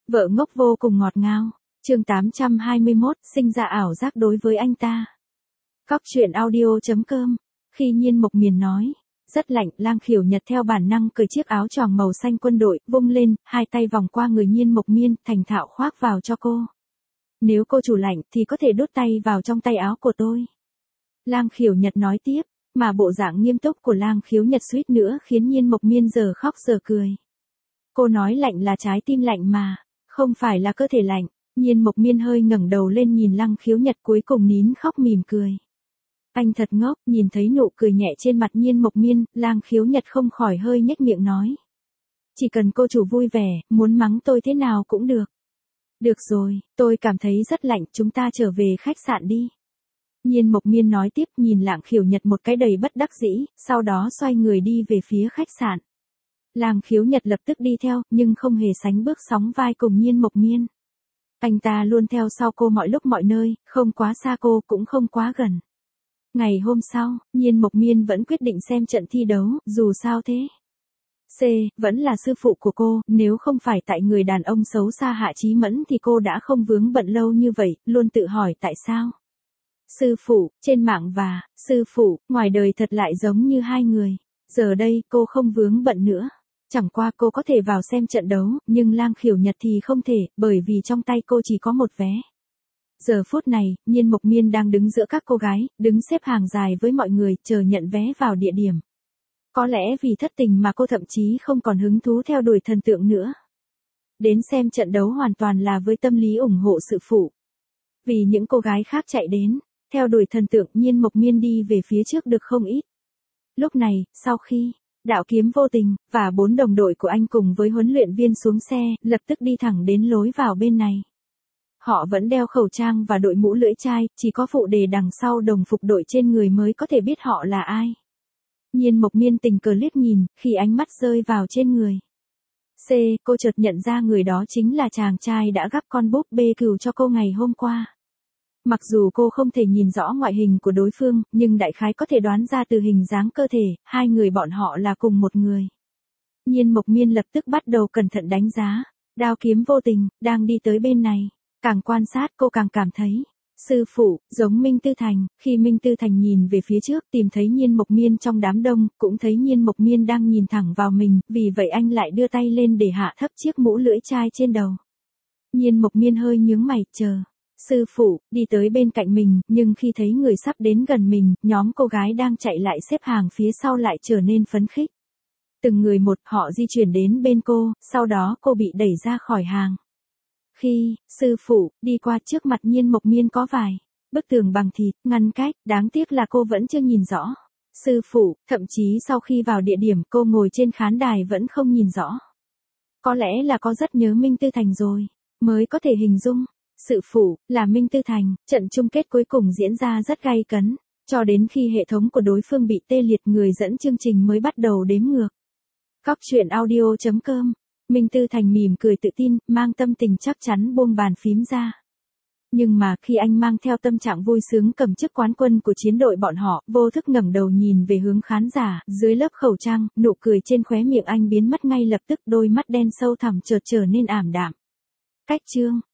Vợ ngốc vô cùng ngọt ngào. Chương 821, sinh ra ảo giác đối với anh ta. Cóc truyện audio.com. Khi Nhiên Mộc Miền nói, rất lạnh, Lang Khiểu Nhật theo bản năng cởi chiếc áo choàng màu xanh quân đội, vung lên, hai tay vòng qua người Nhiên Mộc Miên, thành thạo khoác vào cho cô. Nếu cô chủ lạnh thì có thể đút tay vào trong tay áo của tôi. Lang Khiểu Nhật nói tiếp, mà bộ dạng nghiêm túc của Lang Khiếu Nhật suýt nữa khiến Nhiên Mộc Miên giờ khóc giờ cười. Cô nói lạnh là trái tim lạnh mà, không phải là cơ thể lạnh. Nhiên Mộc Miên hơi ngẩng đầu lên nhìn Lang Khiếu Nhật, cuối cùng nín khóc mỉm cười. Anh thật ngốc. Nhìn thấy nụ cười nhẹ trên mặt Nhiên Mộc Miên, Lang Khiếu Nhật không khỏi hơi nhếch miệng nói. Chỉ cần cô chủ vui vẻ, muốn mắng tôi thế nào cũng được. Được rồi, tôi cảm thấy rất lạnh, chúng ta trở về khách sạn đi. Nhiên Mộc Miên nói tiếp, nhìn Lang Khiếu Nhật một cái đầy bất đắc dĩ, sau đó xoay người đi về phía khách sạn. Lang Khiếu Nhật lập tức đi theo, nhưng không hề sánh bước sóng vai cùng Nhiên Mộc Miên. Anh ta luôn theo sau cô mọi lúc mọi nơi, không quá xa cô cũng không quá gần. Ngày hôm sau, Nhiên Mộc Miên vẫn quyết định xem trận thi đấu, dù sao thế. C, vẫn là sư phụ của cô, nếu không phải tại người đàn ông xấu xa Hạ Chí Mẫn thì cô đã không vướng bận lâu như vậy, luôn tự hỏi tại sao. Sư phụ, trên mạng và, sư phụ, ngoài đời thật lại giống như hai người. Giờ đây, cô không vướng bận nữa. Chẳng qua cô có thể vào xem trận đấu, nhưng Lang Khiểu Nhật thì không thể, bởi vì trong tay cô chỉ có một vé. Giờ phút này, Nhiên Mộc Miên đang đứng giữa các cô gái, đứng xếp hàng dài với mọi người, chờ nhận vé vào địa điểm. Có lẽ vì thất tình mà cô thậm chí không còn hứng thú theo đuổi thần tượng nữa. Đến xem trận đấu hoàn toàn là với tâm lý ủng hộ sự phụ. Vì những cô gái khác chạy đến, theo đuổi thần tượng, Nhiên Mộc Miên đi về phía trước được không ít. Lúc này, sau khi Đạo Kiếm Vô Tình và 4 đồng đội của anh cùng với huấn luyện viên xuống xe, lập tức đi thẳng đến lối vào bên này. Họ vẫn đeo khẩu trang và đội mũ lưỡi chai, chỉ có phụ đề đằng sau đồng phục đội trên người mới có thể biết họ là ai. Nhiên Mộc Miên tình cờ liếc nhìn, khi ánh mắt rơi vào trên người C, cô chợt nhận ra người đó chính là chàng trai đã gắp con búp bê cừu cho cô ngày hôm qua. Mặc dù cô không thể nhìn rõ ngoại hình của đối phương, nhưng đại khái có thể đoán ra từ hình dáng cơ thể, hai người bọn họ là cùng một người. Nhiên Mộc Miên lập tức bắt đầu cẩn thận đánh giá. Đao Kiếm Vô Tình đang đi tới bên này. Càng quan sát cô càng cảm thấy, sư phụ, giống Minh Tư Thành. Khi Minh Tư Thành nhìn về phía trước tìm thấy Nhiên Mộc Miên trong đám đông, cũng thấy Nhiên Mộc Miên đang nhìn thẳng vào mình, vì vậy anh lại đưa tay lên để hạ thấp chiếc mũ lưỡi chai trên đầu. Nhiên Mộc Miên hơi nhướng mày, chờ. Sư phụ, đi tới bên cạnh mình, nhưng khi thấy người sắp đến gần mình, nhóm cô gái đang chạy lại xếp hàng phía sau lại trở nên phấn khích. Từng người một, họ di chuyển đến bên cô, sau đó cô bị đẩy ra khỏi hàng. Khi, sư phụ, đi qua trước mặt Nhiên Mộc Miên có vài bức tường bằng thịt, ngăn cách, đáng tiếc là cô vẫn chưa nhìn rõ. Sư phụ, thậm chí sau khi vào địa điểm cô ngồi trên khán đài vẫn không nhìn rõ. Có lẽ là có rất nhớ Minh Tư Thành rồi, mới có thể hình dung. Sư phụ, là Minh Tư Thành, trận chung kết cuối cùng diễn ra rất gay cấn, cho đến khi hệ thống của đối phương bị tê liệt, người dẫn chương trình mới bắt đầu đếm ngược. Cóc truyện audio.com. Minh Tư Thành mỉm cười tự tin, mang tâm tình chắc chắn buông bàn phím ra. Nhưng mà khi anh mang theo tâm trạng vui sướng cầm chức quán quân của chiến đội bọn họ, vô thức ngẩng đầu nhìn về hướng khán giả, dưới lớp khẩu trang, nụ cười trên khóe miệng anh biến mất ngay lập tức, đôi mắt đen sâu thẳm chợt trở nên ảm đạm. Cách chương